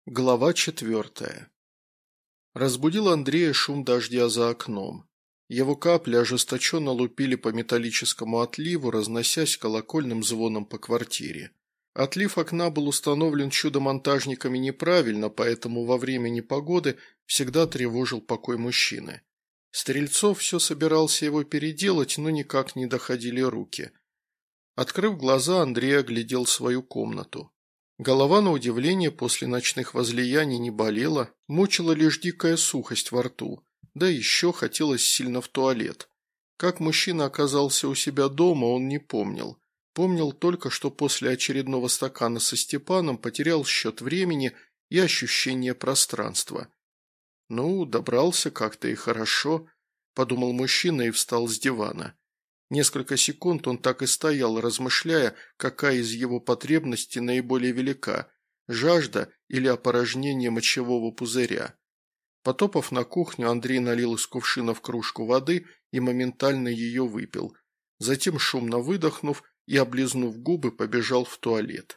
Глава 4. Разбудил Андрея шум дождя за окном. Его капли ожесточенно лупили по металлическому отливу, разносясь колокольным звоном по квартире. Отлив окна был установлен чудо-монтажниками неправильно, поэтому во время непогоды всегда тревожил покой мужчины. Стрельцов все собирался его переделать, но никак не доходили руки. Открыв глаза, Андрей оглядел свою комнату. Голова, на удивление, после ночных возлияний не болела, мучила лишь дикая сухость во рту, да еще хотелось сильно в туалет. Как мужчина оказался у себя дома, он не помнил. Помнил только, что после очередного стакана со Степаном потерял счет времени и ощущение пространства. «Ну, добрался как-то и хорошо», – подумал мужчина и встал с дивана. Несколько секунд он так и стоял, размышляя, какая из его потребностей наиболее велика – жажда или опорожнение мочевого пузыря. Потопав на кухню, Андрей налил из кувшина в кружку воды и моментально ее выпил. Затем, шумно выдохнув и облизнув губы, побежал в туалет.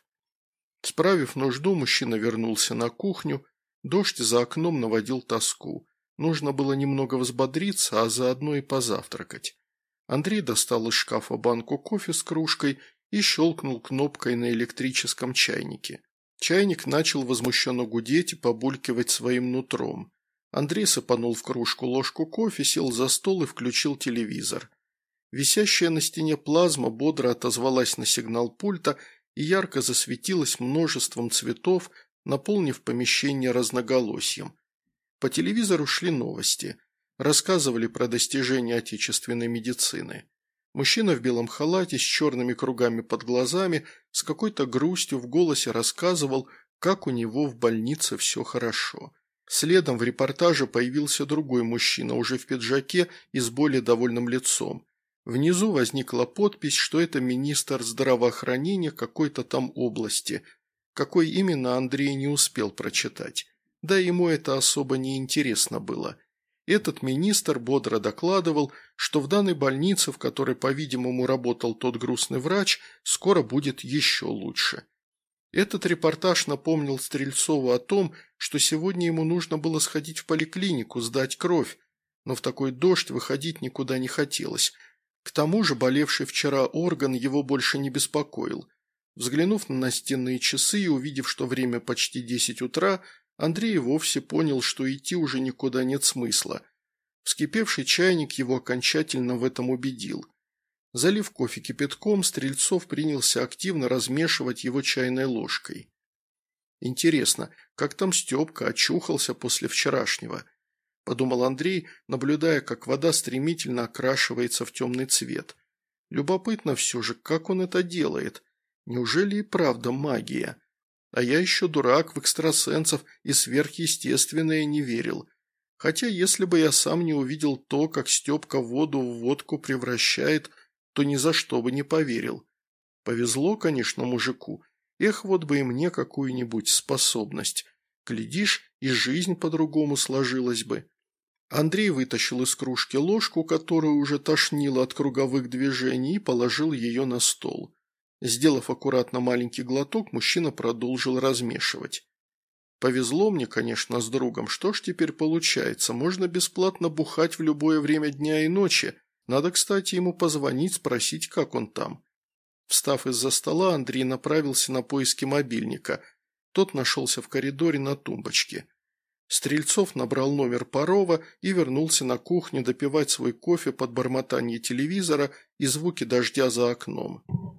Справив нужду, мужчина вернулся на кухню. Дождь за окном наводил тоску. Нужно было немного взбодриться, а заодно и позавтракать. Андрей достал из шкафа банку кофе с кружкой и щелкнул кнопкой на электрическом чайнике. Чайник начал возмущенно гудеть и побулькивать своим нутром. Андрей сыпанул в кружку ложку кофе, сел за стол и включил телевизор. Висящая на стене плазма бодро отозвалась на сигнал пульта и ярко засветилась множеством цветов, наполнив помещение разноголосием. По телевизору шли новости. Рассказывали про достижения отечественной медицины. Мужчина в белом халате с черными кругами под глазами с какой-то грустью в голосе рассказывал, как у него в больнице все хорошо. Следом в репортаже появился другой мужчина, уже в пиджаке и с более довольным лицом. Внизу возникла подпись, что это министр здравоохранения какой-то там области. Какой именно, Андрей не успел прочитать. Да ему это особо не интересно было. Этот министр бодро докладывал, что в данной больнице, в которой, по-видимому, работал тот грустный врач, скоро будет еще лучше. Этот репортаж напомнил Стрельцову о том, что сегодня ему нужно было сходить в поликлинику, сдать кровь, но в такой дождь выходить никуда не хотелось. К тому же болевший вчера орган его больше не беспокоил. Взглянув на настенные часы и увидев, что время почти 10 утра, Андрей вовсе понял, что идти уже никуда нет смысла. Вскипевший чайник его окончательно в этом убедил. Залив кофе кипятком, Стрельцов принялся активно размешивать его чайной ложкой. «Интересно, как там Степка очухался после вчерашнего?» – подумал Андрей, наблюдая, как вода стремительно окрашивается в темный цвет. «Любопытно все же, как он это делает? Неужели и правда магия? А я еще дурак, в экстрасенсов и сверхъестественное не верил. Хотя если бы я сам не увидел то, как Степка воду в водку превращает, то ни за что бы не поверил. Повезло, конечно, мужику. Эх, вот бы и мне какую-нибудь способность. Глядишь, и жизнь по-другому сложилась бы». Андрей вытащил из кружки ложку, которую уже тошнило от круговых движений, и положил ее на стол. Сделав аккуратно маленький глоток, мужчина продолжил размешивать. «Повезло мне, конечно, с другом. Что ж теперь получается? Можно бесплатно бухать в любое время дня и ночи. Надо, кстати, ему позвонить, спросить, как он там». Встав из-за стола, Андрей направился на поиски мобильника. Тот нашелся в коридоре на тумбочке. Стрельцов набрал номер Парова и вернулся на кухню допивать свой кофе под бормотание телевизора и звуки дождя за окном.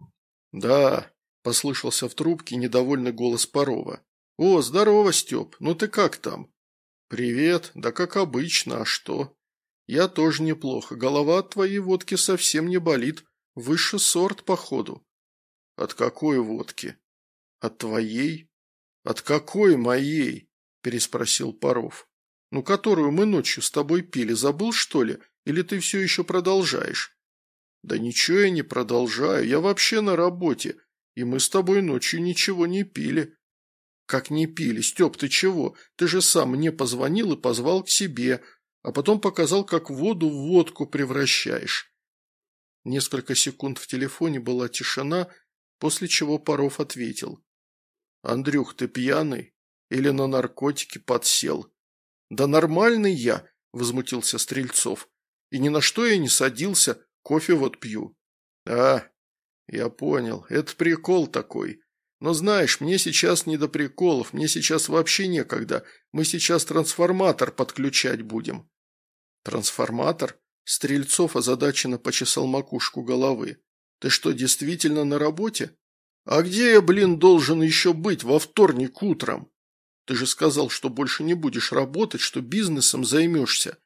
«Да», – послышался в трубке недовольный голос Парова. «О, здорово, Степ, ну ты как там?» «Привет, да как обычно, а что?» «Я тоже неплохо, голова от твоей водки совсем не болит, высший сорт, походу». «От какой водки?» «От твоей?» «От какой моей?» – переспросил Паров. «Ну, которую мы ночью с тобой пили, забыл, что ли? Или ты все еще продолжаешь?» «Да ничего я не продолжаю, я вообще на работе, и мы с тобой ночью ничего не пили». «Как не пили? Степ, ты чего? Ты же сам мне позвонил и позвал к себе, а потом показал, как воду в водку превращаешь». Несколько секунд в телефоне была тишина, после чего Паров ответил. «Андрюх, ты пьяный?» Или на наркотики подсел?» «Да нормальный я», – возмутился Стрельцов. «И ни на что я не садился, кофе вот пью». «А, я понял, это прикол такой. Но знаешь, мне сейчас не до приколов, мне сейчас вообще некогда. Мы сейчас трансформатор подключать будем». «Трансформатор?» Стрельцов озадаченно почесал макушку головы. «Ты что, действительно на работе? А где я, блин, должен еще быть во вторник утром? Ты же сказал, что больше не будешь работать, что бизнесом займешься».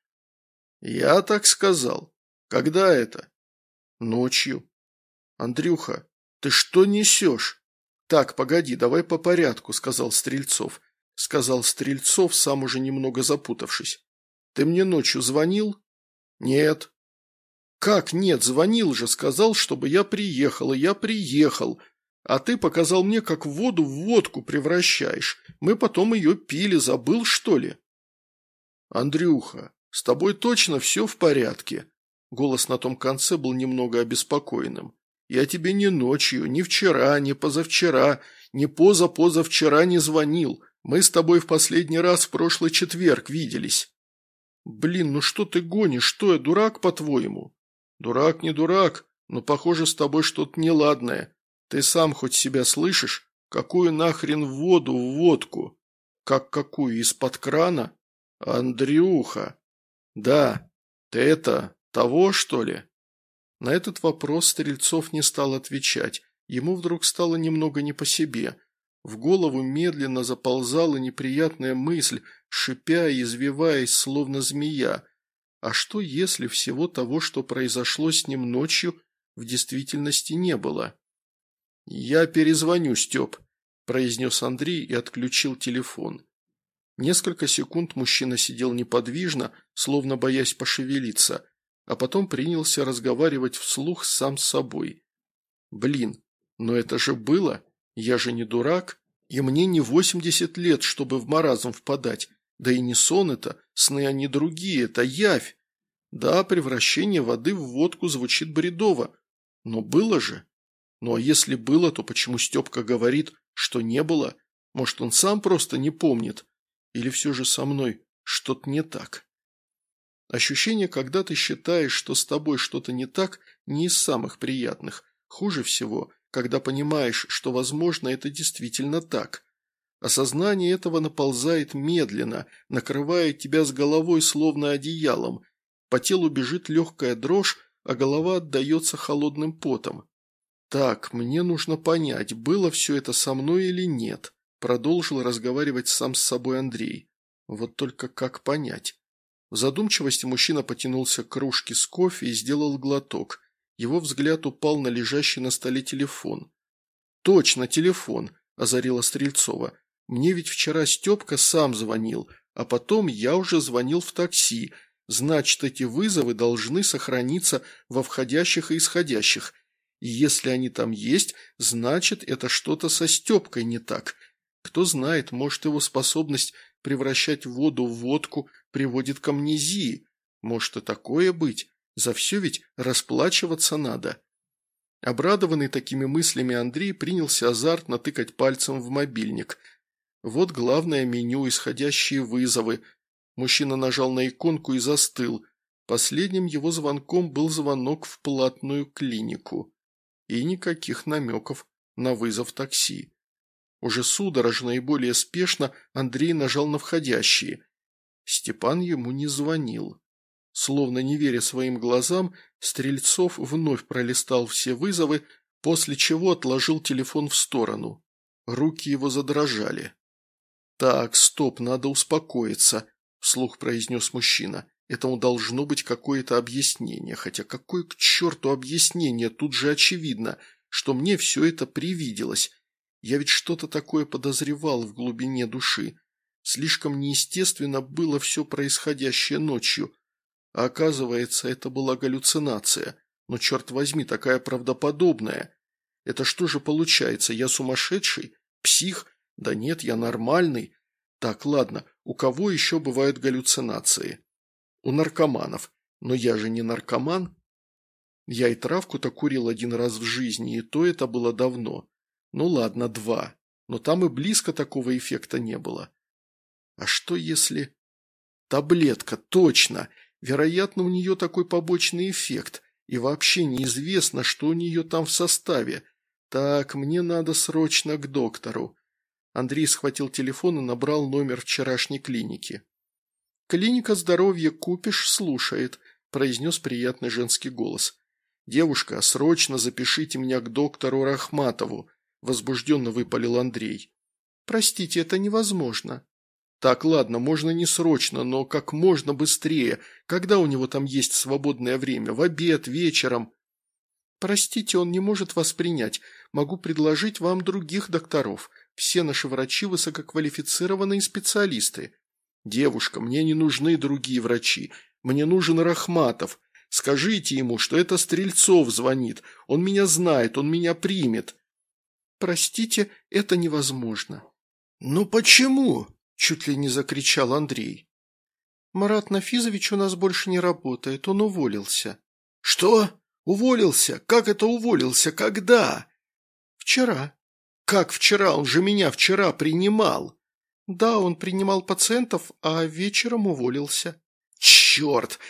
«Я так сказал. Когда это?» «Ночью». «Андрюха, ты что несешь?» «Так, погоди, давай по порядку», – сказал Стрельцов. Сказал Стрельцов, сам уже немного запутавшись. «Ты мне ночью звонил?» «Нет». «Как нет? Звонил же, сказал, чтобы я приехал, и я приехал. А ты показал мне, как воду в водку превращаешь. Мы потом ее пили, забыл, что ли?» «Андрюха, с тобой точно все в порядке?» Голос на том конце был немного обеспокоенным. «Я тебе ни ночью, ни вчера, ни позавчера, ни позапозавчера не звонил. Мы с тобой в последний раз в прошлый четверг виделись». «Блин, ну что ты гонишь? Что я, дурак, по-твоему?» «Дурак не дурак, но, похоже, с тобой что-то неладное. Ты сам хоть себя слышишь? Какую нахрен воду в водку?» «Как какую, из-под крана?» «Андрюха!» «Да, ты это, того, что ли?» На этот вопрос Стрельцов не стал отвечать. Ему вдруг стало немного не по себе. В голову медленно заползала неприятная мысль, шипя и извиваясь, словно змея. А что, если всего того, что произошло с ним ночью, в действительности не было? «Я перезвоню, Степ», – произнес Андрей и отключил телефон. Несколько секунд мужчина сидел неподвижно, словно боясь пошевелиться, а потом принялся разговаривать вслух сам с собой. «Блин, но это же было, я же не дурак, и мне не 80 лет, чтобы в маразм впадать, да и не сон это, сны они другие, это явь. Да, превращение воды в водку звучит бредово, но было же. Ну а если было, то почему Степка говорит, что не было? Может, он сам просто не помнит? Или все же со мной что-то не так?» Ощущение, когда ты считаешь, что с тобой что-то не так, не из самых приятных. Хуже всего, когда понимаешь, что, возможно, это действительно так. Осознание этого наползает медленно, накрывая тебя с головой словно одеялом. По телу бежит легкая дрожь, а голова отдается холодным потом. «Так, мне нужно понять, было все это со мной или нет», продолжил разговаривать сам с собой Андрей. Вот только как понять? В задумчивости мужчина потянулся к кружке с кофе и сделал глоток. Его взгляд упал на лежащий на столе телефон. «Точно, телефон», – озарила Стрельцова. «Мне ведь вчера Степка сам звонил, а потом я уже звонил в такси. Значит, эти вызовы должны сохраниться во входящих и исходящих. И если они там есть, значит, это что-то со Степкой не так. Кто знает, может, его способность превращать воду в водку приводит к амнезии. Может и такое быть. За все ведь расплачиваться надо». Обрадованный такими мыслями Андрей принялся азартно тыкать пальцем в мобильник. Вот главное меню, исходящие вызовы. Мужчина нажал на иконку и застыл. Последним его звонком был звонок в платную клинику. И никаких намеков на вызов такси. Уже судорожно и более спешно Андрей нажал на входящие. Степан ему не звонил. Словно не веря своим глазам, Стрельцов вновь пролистал все вызовы, после чего отложил телефон в сторону. Руки его задрожали. «Так, стоп, надо успокоиться», – вслух произнес мужчина. «Этому должно быть какое-то объяснение, хотя какое к черту объяснение, тут же очевидно, что мне все это привиделось. Я ведь что-то такое подозревал в глубине души. Слишком неестественно было все происходящее ночью. А оказывается, это была галлюцинация. Но, черт возьми, такая правдоподобная. Это что же получается, я сумасшедший? Псих? Да нет, я нормальный. Так, ладно, у кого еще бывают галлюцинации? У наркоманов. Но я же не наркоман. Я и травку-то курил один раз в жизни, и то это было давно. Ну ладно, 2. но там и близко такого эффекта не было. А что если... Таблетка, точно! Вероятно, у нее такой побочный эффект, и вообще неизвестно, что у нее там в составе. Так, мне надо срочно к доктору. Андрей схватил телефон и набрал номер вчерашней клиники. «Клиника здоровья Купиш слушает», – произнес приятный женский голос. «Девушка, срочно запишите меня к доктору Рахматову», – возбужденно выпалил Андрей. «Простите, это невозможно». «Так, ладно, можно не срочно, но как можно быстрее. Когда у него там есть свободное время? В обед, вечером?» «Простите, он не может вас принять. Могу предложить вам других докторов. Все наши врачи высококвалифицированные специалисты». «Девушка, мне не нужны другие врачи. Мне нужен Рахматов. Скажите ему, что это Стрельцов звонит. Он меня знает, он меня примет». «Простите, это невозможно». «Ну почему?» – чуть ли не закричал Андрей. «Марат Нафизович у нас больше не работает, он уволился». «Что? Уволился? Как это уволился? Когда?» «Вчера». «Как вчера? Он же меня вчера принимал». «Да, он принимал пациентов, а вечером уволился». «Черт!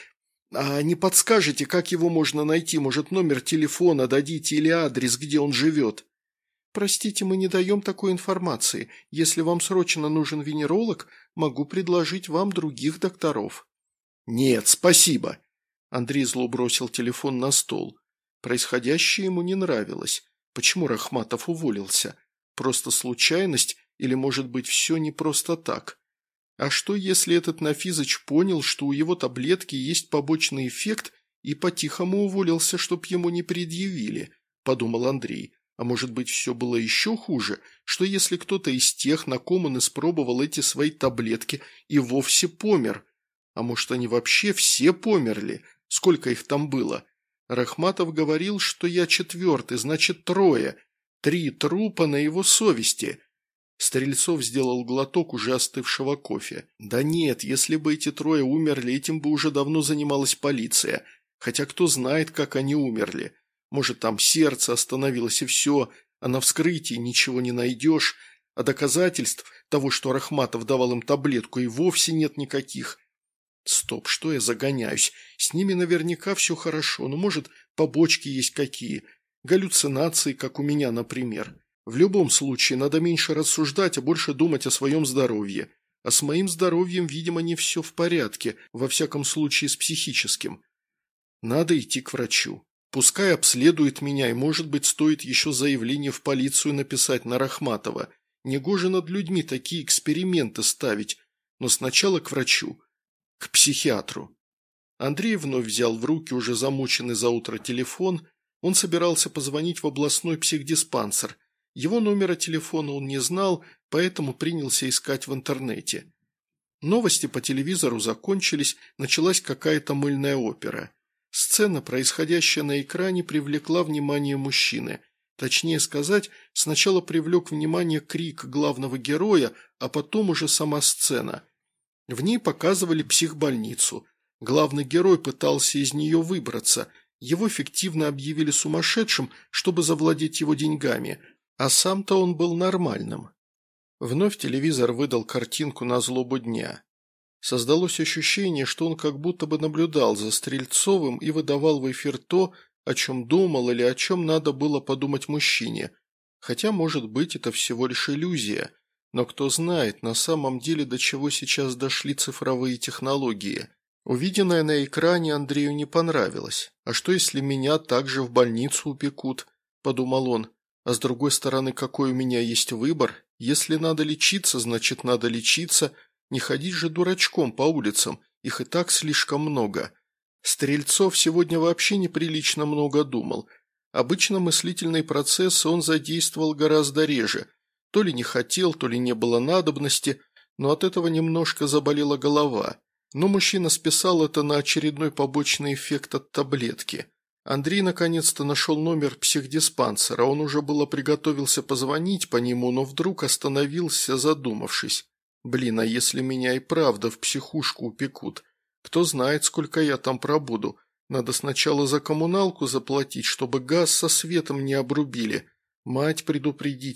А не подскажете, как его можно найти? Может, номер телефона дадите или адрес, где он живет?» «Простите, мы не даем такой информации. Если вам срочно нужен венеролог, могу предложить вам других докторов». «Нет, спасибо». Андрей зло бросил телефон на стол. Происходящее ему не нравилось. Почему Рахматов уволился? Просто случайность или, может быть, все не просто так? А что, если этот Нафизыч понял, что у его таблетки есть побочный эффект и по-тихому уволился, чтоб ему не предъявили? Подумал Андрей. А может быть, все было еще хуже, что если кто-то из тех, на ком он испробовал эти свои таблетки, и вовсе помер? А может, они вообще все померли? Сколько их там было? Рахматов говорил, что я четвертый, значит 3. 3 трупа на его совести. Стрельцов сделал глоток уже остывшего кофе. Да нет, если бы эти 3 умерли, этим бы уже давно занималась полиция. Хотя кто знает, как они умерли. Может, там сердце остановилось и все, а на вскрытии ничего не найдешь, а доказательств того, что Рахматов давал им таблетку, и вовсе нет никаких. Стоп, что я загоняюсь? С ними наверняка все хорошо, но, может, побочки есть какие, галлюцинации, как у меня, например. В любом случае, надо меньше рассуждать, а больше думать о своем здоровье. А с моим здоровьем, видимо, не все в порядке, во всяком случае с психическим. Надо идти к врачу. Пускай обследует меня, и, может быть, стоит еще заявление в полицию написать на Рахматова. Негоже над людьми такие эксперименты ставить. Но сначала к врачу. К психиатру. Андрей вновь взял в руки уже замученный за утро телефон. Он собирался позвонить в областной психдиспансер. Его номера телефона он не знал, поэтому принялся искать в интернете. Новости по телевизору закончились, началась какая-то мыльная опера. Сцена, происходящая на экране, привлекла внимание мужчины. Точнее сказать, сначала привлек внимание крик главного героя, а потом уже сама сцена. В ней показывали психбольницу. Главный герой пытался из нее выбраться. Его фиктивно объявили сумасшедшим, чтобы завладеть его деньгами, а сам-то он был нормальным. Вновь телевизор выдал картинку на злобу дня. Создалось ощущение, что он как будто бы наблюдал за Стрельцовым и выдавал в эфир то, о чем думал или о чем надо было подумать мужчине. Хотя, может быть, это всего лишь иллюзия. Но кто знает, на самом деле до чего сейчас дошли цифровые технологии. Увиденное на экране Андрею не понравилось. «А что, если меня также в больницу упекут?» – подумал он. «А с другой стороны, какой у меня есть выбор? Если надо лечиться, значит надо лечиться. Не ходить же дурачком по улицам, их и так слишком много». Стрельцов сегодня вообще неприлично много думал. Обычно мыслительные процессы он задействовал гораздо реже. То ли не хотел, то ли не было надобности, но от этого немножко заболела голова. Но мужчина списал это на очередной побочный эффект от таблетки. Андрей наконец-то нашел номер психдиспансера, он уже было приготовился позвонить по нему, но вдруг остановился, задумавшись. «Блин, а если меня и правда в психушку упекут? Кто знает, сколько я там пробуду. Надо сначала за коммуналку заплатить, чтобы газ со светом не обрубили. Мать предупредить.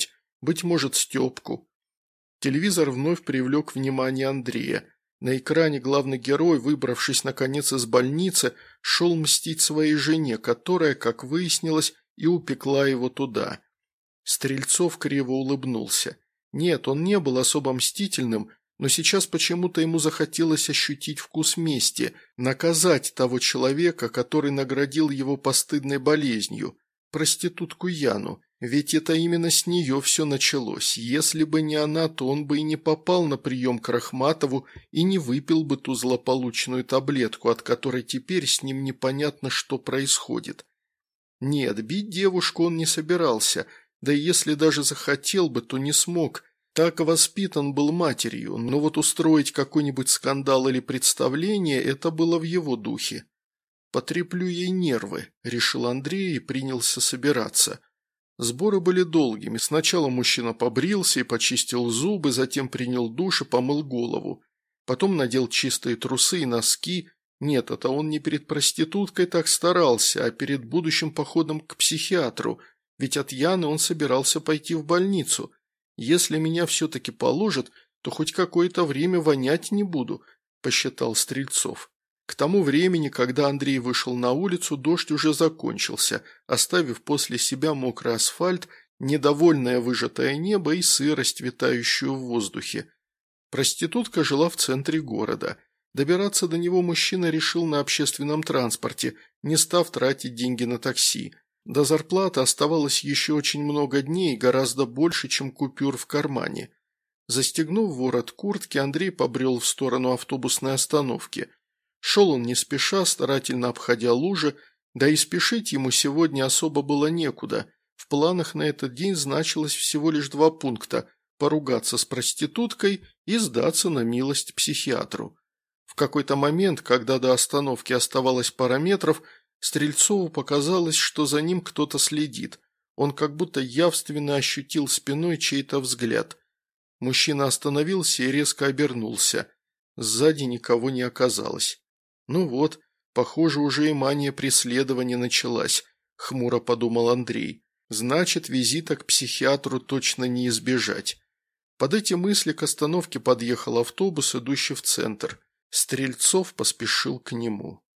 Быть может, Степку. Телевизор вновь привлек внимание Андрея. На экране главный герой, выбравшись наконец из больницы, шел мстить своей жене, которая, как выяснилось, и упекла его туда. Стрельцов криво улыбнулся. Нет, он не был особо мстительным, но сейчас почему-то ему захотелось ощутить вкус мести, наказать того человека, который наградил его постыдной болезнью, проститутку Яну, ведь это именно с нее все началось. Если бы не она, то он бы и не попал на прием к Рахматову и не выпил бы ту злополучную таблетку, от которой теперь с ним непонятно, что происходит. Нет, бить девушку он не собирался, да и если даже захотел бы, то не смог. Так воспитан был матерью, но вот устроить какой-нибудь скандал или представление – это было в его духе. «Потреплю ей нервы», – решил Андрей и принялся собираться. Сборы были долгими. Сначала мужчина побрился и почистил зубы, затем принял душ и помыл голову. Потом надел чистые трусы и носки. Нет, это он не перед проституткой так старался, а перед будущим походом к психиатру, ведь от Яны он собирался пойти в больницу. «Если меня все-таки положат, то хоть какое-то время вонять не буду», – посчитал Стрельцов. К тому времени, когда Андрей вышел на улицу, дождь уже закончился, оставив после себя мокрый асфальт, недовольное выжатое небо и сырость, витающую в воздухе. Проститутка жила в центре города. Добираться до него мужчина решил на общественном транспорте, не став тратить деньги на такси. До зарплаты оставалось еще очень много дней, гораздо больше, чем купюр в кармане. Застегнув ворот куртки, Андрей побрел в сторону автобусной остановки. Шел он не спеша, старательно обходя лужи, да и спешить ему сегодня особо было некуда. В планах на этот день значилось всего лишь 2 пункта – поругаться с проституткой и сдаться на милость психиатру. В какой-то момент, когда до остановки оставалось пара метров, Стрельцову показалось, что за ним кто-то следит. Он как будто явственно ощутил спиной чей-то взгляд. Мужчина остановился и резко обернулся. Сзади никого не оказалось. «Ну вот, похоже, уже и мания преследования началась», – хмуро подумал Андрей. «Значит, визита к психиатру точно не избежать». Под эти мысли к остановке подъехал автобус, идущий в центр. Стрельцов поспешил к нему.